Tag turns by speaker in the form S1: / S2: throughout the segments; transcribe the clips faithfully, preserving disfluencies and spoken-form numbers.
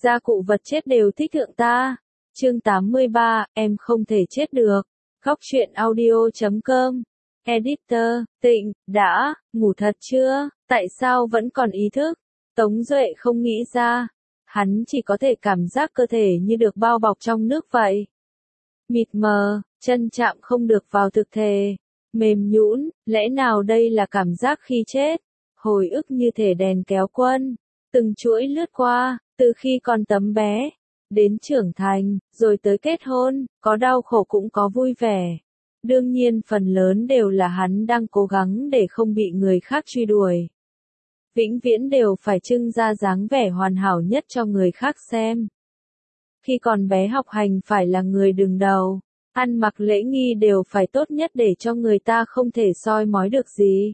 S1: Gia cụ vật chết đều thích thượng ta. Chương tám mươi ba, em không thể chết được. Góc truyện audio chấm com. Editor, Tịnh, đã, ngủ thật chưa? Tại sao vẫn còn ý thức? Tống Duệ không nghĩ ra. Hắn chỉ có thể cảm giác cơ thể như được bao bọc trong nước vậy. Mịt mờ, chân chạm không được vào thực thể. Mềm nhũn, lẽ nào đây là cảm giác khi chết? Hồi ức như thể đèn kéo quân. Từng chuỗi lướt qua, từ khi còn tấm bé, đến trưởng thành, rồi tới kết hôn, có đau khổ cũng có vui vẻ. Đương nhiên phần lớn đều là hắn đang cố gắng để không bị người khác truy đuổi. Vĩnh viễn đều phải trưng ra dáng vẻ hoàn hảo nhất cho người khác xem. Khi còn bé học hành phải là người đứng đầu, ăn mặc lễ nghi đều phải tốt nhất để cho người ta không thể soi mói được gì.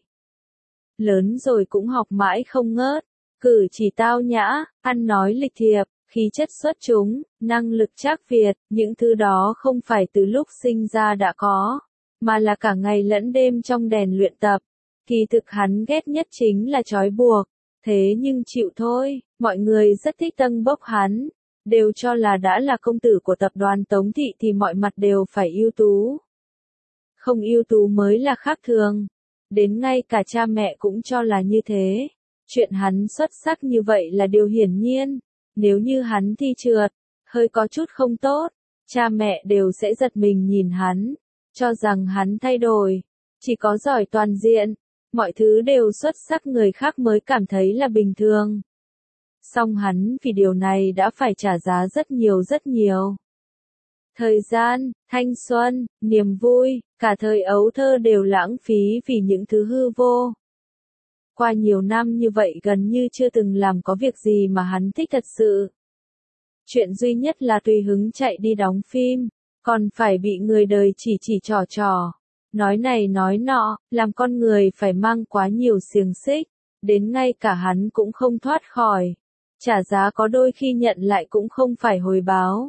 S1: Lớn rồi cũng học mãi không ngớt, cử chỉ tao nhã, ăn nói lịch thiệp, khí chất xuất chúng, năng lực trác Việt, những thứ đó không phải từ lúc sinh ra đã có, mà là cả ngày lẫn đêm trong đèn luyện tập. Kỳ thực hắn ghét nhất chính là trói buộc, thế nhưng chịu thôi, mọi người rất thích tâng bốc hắn, đều cho là đã là công tử của tập đoàn Tống Thị thì mọi mặt đều phải ưu tú. Không ưu tú mới là khác thường, đến ngay cả cha mẹ cũng cho là như thế. Chuyện hắn xuất sắc như vậy là điều hiển nhiên, nếu như hắn thi trượt, hơi có chút không tốt, cha mẹ đều sẽ giật mình nhìn hắn, cho rằng hắn thay đổi, chỉ có giỏi toàn diện, mọi thứ đều xuất sắc người khác mới cảm thấy là bình thường. Song hắn vì điều này đã phải trả giá rất nhiều rất nhiều. Thời gian, thanh xuân, niềm vui, cả thời ấu thơ đều lãng phí vì những thứ hư vô. Qua nhiều năm như vậy gần như chưa từng làm có việc gì mà hắn thích thật sự. Chuyện duy nhất là tùy hứng chạy đi đóng phim, còn phải bị người đời chỉ chỉ trò trò. Nói này nói nọ, làm con người phải mang quá nhiều xiềng xích, đến ngay cả hắn cũng không thoát khỏi. Trả giá có đôi khi nhận lại cũng không phải hồi báo,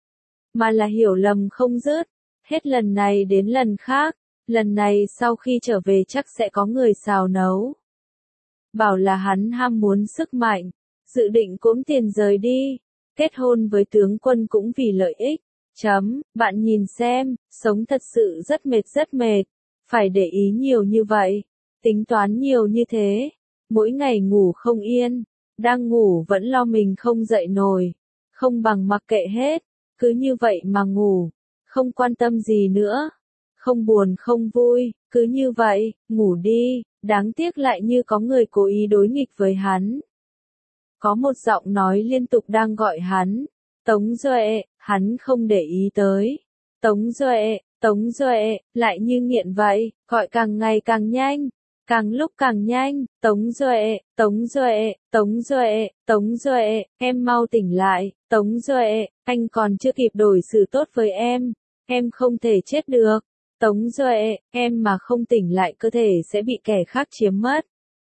S1: mà là hiểu lầm không dứt, hết lần này đến lần khác, lần này sau khi trở về chắc sẽ có người xào nấu. Bảo là hắn ham muốn sức mạnh, dự định cốm tiền rời đi, kết hôn với tướng quân cũng vì lợi ích. Chấm, bạn nhìn xem, sống thật sự rất mệt rất mệt, phải để ý nhiều như vậy, tính toán nhiều như thế, mỗi ngày ngủ không yên, đang ngủ vẫn lo mình không dậy nổi, không bằng mặc kệ hết, cứ như vậy mà ngủ, không quan tâm gì nữa, không buồn không vui, cứ như vậy, ngủ đi, đáng tiếc lại như có người cố ý đối nghịch với hắn. Có một giọng nói liên tục đang gọi hắn, Tống Duệ, hắn không để ý tới. Tống Duệ, Tống Duệ, lại như nghiện vậy, gọi càng ngày càng nhanh, càng lúc càng nhanh, Tống Duệ, Tống Duệ, Tống Duệ, Tống Duệ, em mau tỉnh lại, Tống Duệ, anh còn chưa kịp đối xử tốt với em, em không thể chết được. Tống Duệ, em mà không tỉnh lại cơ thể sẽ bị kẻ khác chiếm mất.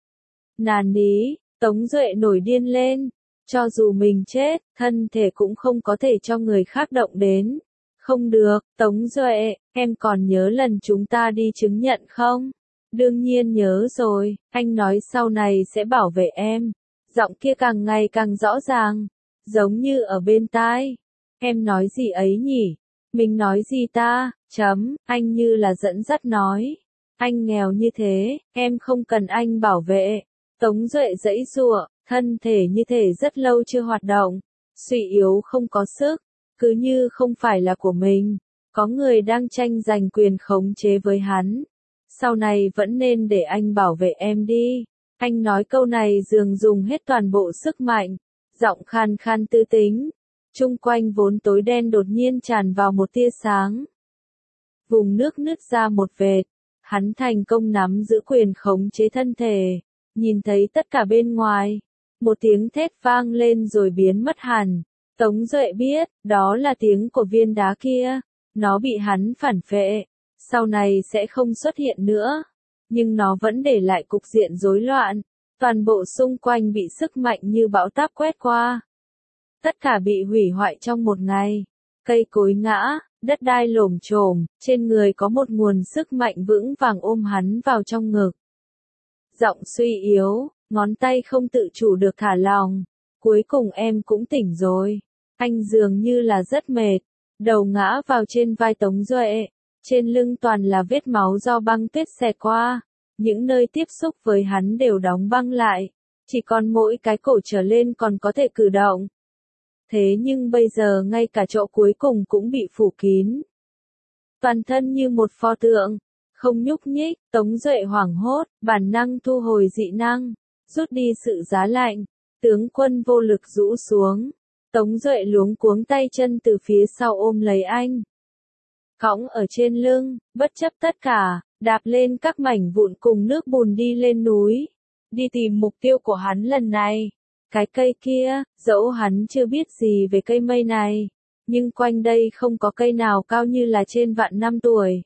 S1: Nàn ní, Tống Duệ nổi điên lên, cho dù mình chết, thân thể cũng không có thể cho người khác động đến. Không được, Tống Duệ, em còn nhớ lần chúng ta đi chứng nhận không? Đương nhiên nhớ rồi, anh nói sau này sẽ bảo vệ em. Giọng kia càng ngày càng rõ ràng, giống như ở bên tai. Em nói gì ấy nhỉ? Mình nói gì ta? Chấm, anh như là dẫn dắt nói. Anh nghèo như thế, em không cần anh bảo vệ. Tống Duệ giãy giụa, thân thể như thể rất lâu chưa hoạt động, suy yếu không có sức, cứ như không phải là của mình. Có người đang tranh giành quyền khống chế với hắn. Sau này vẫn nên để anh bảo vệ em đi. Anh nói câu này dường dùng hết toàn bộ sức mạnh, giọng khan khan tư tính. Chung quanh vốn tối đen đột nhiên tràn vào một tia sáng. Vùng nước nứt ra một vệt, hắn thành công nắm giữ quyền khống chế thân thể, nhìn thấy tất cả bên ngoài. Một tiếng thét vang lên rồi biến mất hẳn. Tống Duệ biết, đó là tiếng của viên đá kia, nó bị hắn phản phệ, sau này sẽ không xuất hiện nữa. Nhưng nó vẫn để lại cục diện rối loạn, toàn bộ xung quanh bị sức mạnh như bão táp quét qua. Tất cả bị hủy hoại trong một ngày, cây cối ngã, đất đai lổm chổm, trên người có một nguồn sức mạnh vững vàng ôm hắn vào trong ngực. Giọng suy yếu, ngón tay không tự chủ được thả lỏng, cuối cùng em cũng tỉnh rồi. Anh dường như là rất mệt, đầu ngã vào trên vai Tống Duệ, trên lưng toàn là vết máu do băng tuyết xẹt qua, những nơi tiếp xúc với hắn đều đóng băng lại, chỉ còn mỗi cái cổ trở lên còn có thể cử động. Thế nhưng bây giờ ngay cả chỗ cuối cùng cũng bị phủ kín. Toàn thân như một pho tượng, không nhúc nhích, Tống Duệ hoảng hốt, bản năng thu hồi dị năng, rút đi sự giá lạnh, tướng quân vô lực rũ xuống. Tống Duệ luống cuống tay chân từ phía sau ôm lấy anh. Cõng ở trên lưng, bất chấp tất cả, đạp lên các mảnh vụn cùng nước bùn đi lên núi. Đi tìm mục tiêu của hắn lần này. Cái cây kia, dẫu hắn chưa biết gì về cây mây này, nhưng quanh đây không có cây nào cao như là trên vạn năm tuổi.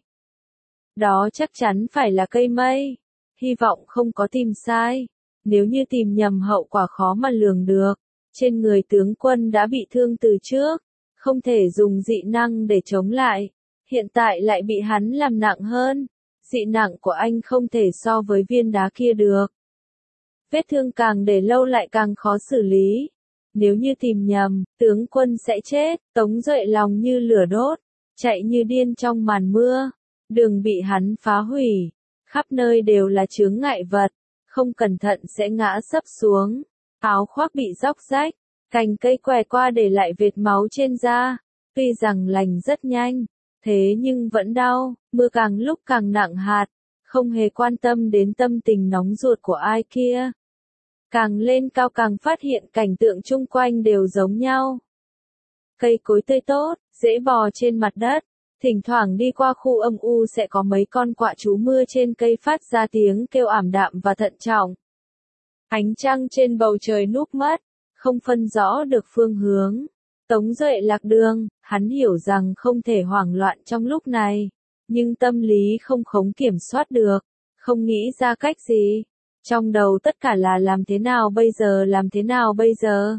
S1: Đó chắc chắn phải là cây mây. Hy vọng không có tìm sai. Nếu như tìm nhầm hậu quả khó mà lường được. Trên người tướng quân đã bị thương từ trước, không thể dùng dị năng để chống lại. Hiện tại lại bị hắn làm nặng hơn. Dị nặng của anh không thể so với viên đá kia được. Vết thương càng để lâu lại càng khó xử lý. Nếu như tìm nhầm, tướng quân sẽ chết. Tống Duệ lòng như lửa đốt, chạy như điên trong màn mưa. Đường bị hắn phá hủy, khắp nơi đều là chướng ngại vật, không cẩn thận sẽ ngã sấp xuống. Áo khoác bị róc rách, cành cây què qua để lại vệt máu trên da. Tuy rằng lành rất nhanh, thế nhưng vẫn đau, mưa càng lúc càng nặng hạt, không hề quan tâm đến tâm tình nóng ruột của ai kia. Càng lên cao càng phát hiện cảnh tượng chung quanh đều giống nhau. Cây cối tươi tốt, dễ bò trên mặt đất, thỉnh thoảng đi qua khu âm u sẽ có mấy con quạ trú mưa trên cây phát ra tiếng kêu ảm đạm và thận trọng. Ánh trăng trên bầu trời núp mất, không phân rõ được phương hướng. Tống Duệ lạc đường, hắn hiểu rằng không thể hoảng loạn trong lúc này, nhưng tâm lý không khống kiểm soát được, không nghĩ ra cách gì. Trong đầu tất cả là làm thế nào bây giờ làm thế nào bây giờ.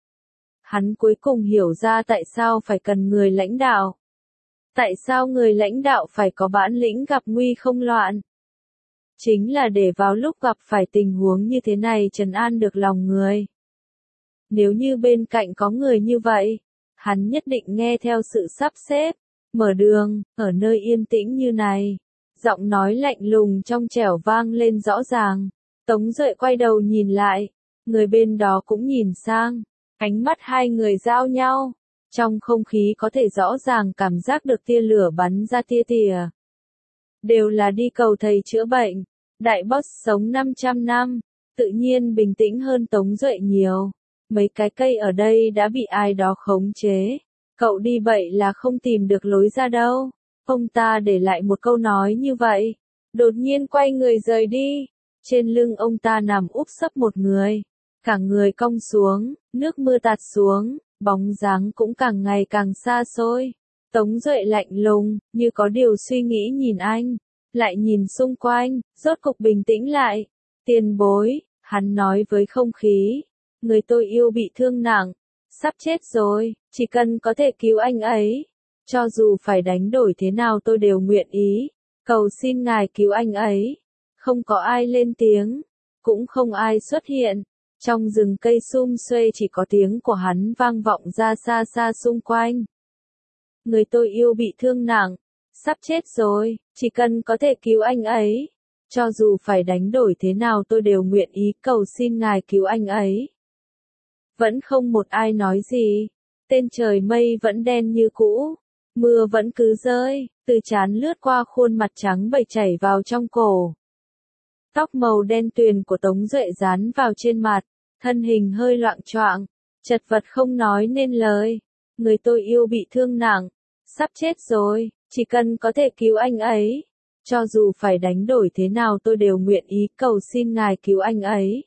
S1: Hắn cuối cùng hiểu ra tại sao phải cần người lãnh đạo. Tại sao người lãnh đạo phải có bản lĩnh gặp nguy không loạn. Chính là để vào lúc gặp phải tình huống như thế này trấn an được lòng người. Nếu như bên cạnh có người như vậy, hắn nhất định nghe theo sự sắp xếp, mở đường, ở nơi yên tĩnh như này. Giọng nói lạnh lùng trong trẻo vang lên rõ ràng. Tống Duệ quay đầu nhìn lại, người bên đó cũng nhìn sang, ánh mắt hai người giao nhau. Trong không khí có thể rõ ràng cảm giác được tia lửa bắn ra tia tìa. Đều là đi cầu thầy chữa bệnh. Đại boss sống năm trăm năm, tự nhiên bình tĩnh hơn Tống Duệ nhiều. Mấy cái cây ở đây đã bị ai đó khống chế. Cậu đi vậy là không tìm được lối ra đâu. Ông ta để lại một câu nói như vậy. Đột nhiên quay người rời đi. Trên lưng ông ta nằm úp sấp một người. Cả người cong xuống, nước mưa tạt xuống, bóng dáng cũng càng ngày càng xa xôi. Tống Duệ lạnh lùng, như có điều suy nghĩ nhìn anh. Lại nhìn xung quanh, rốt cục bình tĩnh lại. Tiền bối, hắn nói với không khí. Người tôi yêu bị thương nặng, sắp chết rồi, chỉ cần có thể cứu anh ấy. Cho dù phải đánh đổi thế nào tôi đều nguyện ý. Cầu xin ngài cứu anh ấy. Không có ai lên tiếng, cũng không ai xuất hiện. Trong rừng cây sum xuê chỉ có tiếng của hắn vang vọng ra xa xa xung quanh. Người tôi yêu bị thương nặng, sắp chết rồi, chỉ cần có thể cứu anh ấy. Cho dù phải đánh đổi thế nào tôi đều nguyện ý cầu xin ngài cứu anh ấy. Vẫn không một ai nói gì. Tên trời mây vẫn đen như cũ. Mưa vẫn cứ rơi, từ trán lướt qua khuôn mặt trắng bệch chảy vào trong cổ. Tóc màu đen tuyền của Tống Duệ dán vào trên mặt, thân hình hơi loạng choạng, chật vật không nói nên lời. Người tôi yêu bị thương nặng, sắp chết rồi, chỉ cần có thể cứu anh ấy. Cho dù phải đánh đổi thế nào tôi đều nguyện ý cầu xin ngài cứu anh ấy.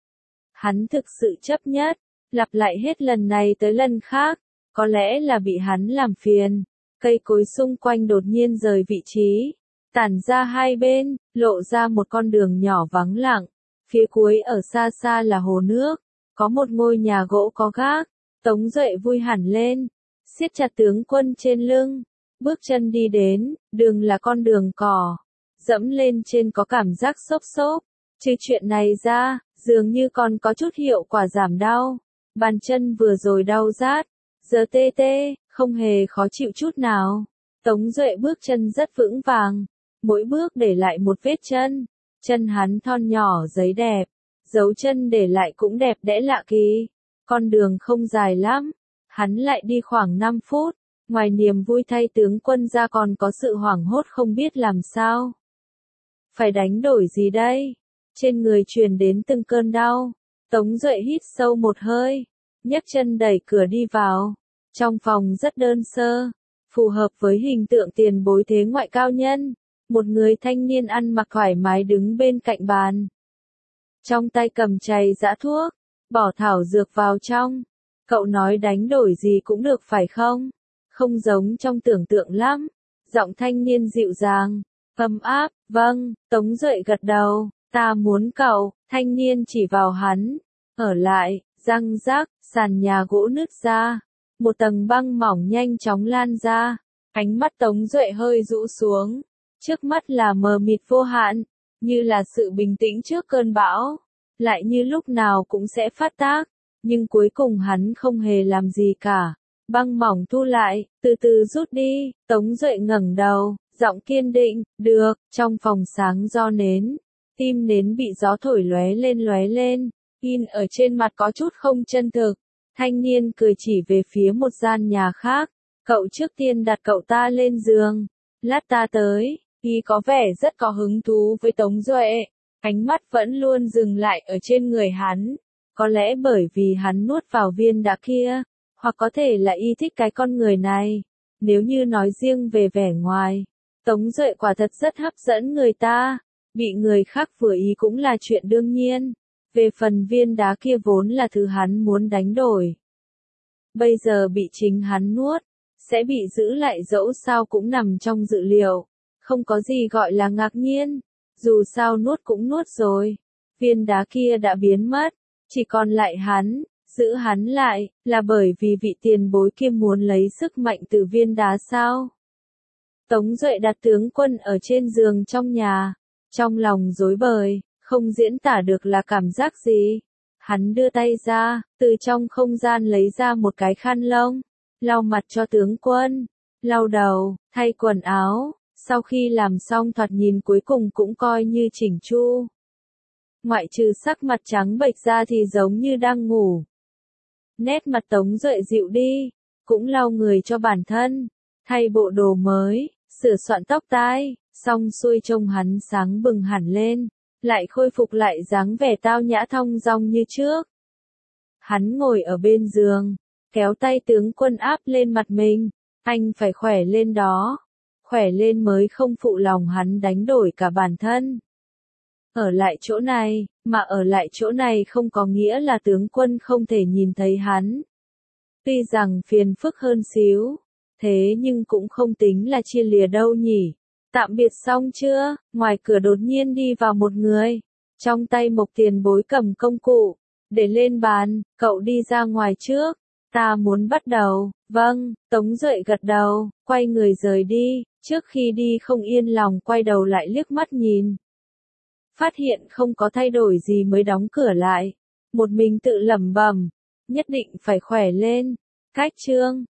S1: Hắn thực sự chấp nhất, lặp lại hết lần này tới lần khác, có lẽ là bị hắn làm phiền. Cây cối xung quanh đột nhiên rời vị trí, tản ra hai bên, lộ ra một con đường nhỏ vắng lặng. Phía cuối ở xa xa là hồ nước, có một ngôi nhà gỗ có gác. Tống Duệ vui hẳn lên, siết chặt tướng quân trên lưng, bước chân đi đến, đường là con đường cỏ, dẫm lên trên có cảm giác xốp xốp. Trừ chuyện này ra, dường như còn có chút hiệu quả giảm đau. Bàn chân vừa rồi đau rát, giờ tê tê, không hề khó chịu chút nào. Tống Duệ bước chân rất vững vàng, mỗi bước để lại một vết chân. Chân hắn thon nhỏ giấy đẹp, dấu chân để lại cũng đẹp đẽ lạ kỳ. Con đường không dài lắm, hắn lại đi khoảng năm phút. Ngoài niềm vui thay tướng quân ra còn có sự hoảng hốt không biết làm sao. Phải đánh đổi gì đây? Trên người truyền đến từng cơn đau. Tống Duệ hít sâu một hơi, nhấc chân đẩy cửa đi vào. Trong phòng rất đơn sơ, phù hợp với hình tượng tiền bối thế ngoại cao nhân. Một người thanh niên ăn mặc thoải mái đứng bên cạnh bàn. Trong tay cầm chày giã thuốc, bỏ thảo dược vào trong. Cậu nói đánh đổi gì cũng được phải không? Không giống trong tưởng tượng lắm. Giọng thanh niên dịu dàng, ấm áp, vâng, Tống Duệ gật đầu, ta muốn cậu, thanh niên chỉ vào hắn. Ở lại, răng rác, sàn nhà gỗ nứt ra. Một tầng băng mỏng nhanh chóng lan ra. Ánh mắt Tống Duệ hơi rũ xuống. Trước mắt là mờ mịt vô hạn, như là sự bình tĩnh trước cơn bão, lại như lúc nào cũng sẽ phát tác, nhưng cuối cùng hắn không hề làm gì cả. Băng mỏng thu lại, từ từ rút đi, Tống Duệ ngẩng đầu, giọng kiên định, được, trong phòng sáng do nến, tim nến bị gió thổi lóe lên lóe lên, in ở trên mặt có chút không chân thực. Thanh niên cười chỉ về phía một gian nhà khác, cậu trước tiên đặt cậu ta lên giường, lát ta tới. Y có vẻ rất có hứng thú với Tống Duệ, ánh mắt vẫn luôn dừng lại ở trên người hắn, có lẽ bởi vì hắn nuốt vào viên đá kia, hoặc có thể là y thích cái con người này. Nếu như nói riêng về vẻ ngoài, Tống Duệ quả thật rất hấp dẫn người ta, bị người khác vừa ý cũng là chuyện đương nhiên. Về phần viên đá kia vốn là thứ hắn muốn đánh đổi, bây giờ bị chính hắn nuốt, sẽ bị giữ lại dẫu sao cũng nằm trong dự liệu. Không có gì gọi là ngạc nhiên, dù sao nuốt cũng nuốt rồi. Viên đá kia đã biến mất, chỉ còn lại hắn, giữ hắn lại, là bởi vì vị tiền bối kia muốn lấy sức mạnh từ viên đá sao? Tống Duệ đặt tướng quân ở trên giường trong nhà, trong lòng rối bời, không diễn tả được là cảm giác gì. Hắn đưa tay ra, từ trong không gian lấy ra một cái khăn lông, lau mặt cho tướng quân, lau đầu, thay quần áo. Sau khi làm xong thoạt nhìn cuối cùng cũng coi như chỉnh chu. Ngoại trừ sắc mặt trắng bệch ra thì giống như đang ngủ. Nét mặt Tống Duệ dịu đi, cũng lau người cho bản thân, thay bộ đồ mới, sửa soạn tóc tai, xong xuôi trông hắn sáng bừng hẳn lên, lại khôi phục lại dáng vẻ tao nhã thong dong như trước. Hắn ngồi ở bên giường, kéo tay tướng quân áp lên mặt mình, anh phải khỏe lên đó. Khỏe lên mới không phụ lòng hắn đánh đổi cả bản thân. Ở lại chỗ này, mà ở lại chỗ này không có nghĩa là tướng quân không thể nhìn thấy hắn. Tuy rằng phiền phức hơn xíu, thế nhưng cũng không tính là chia lìa đâu nhỉ. Tạm biệt xong chưa? Ngoài cửa đột nhiên đi vào một người. Trong tay Mộc tiền bối cầm công cụ, để lên bàn, cậu đi ra ngoài trước. Ta muốn bắt đầu, vâng, Tống Duệ gật đầu, quay người rời đi, trước khi đi không yên lòng quay đầu lại liếc mắt nhìn. Phát hiện không có thay đổi gì mới đóng cửa lại, một mình tự lẩm bẩm, nhất định phải khỏe lên. Cách chương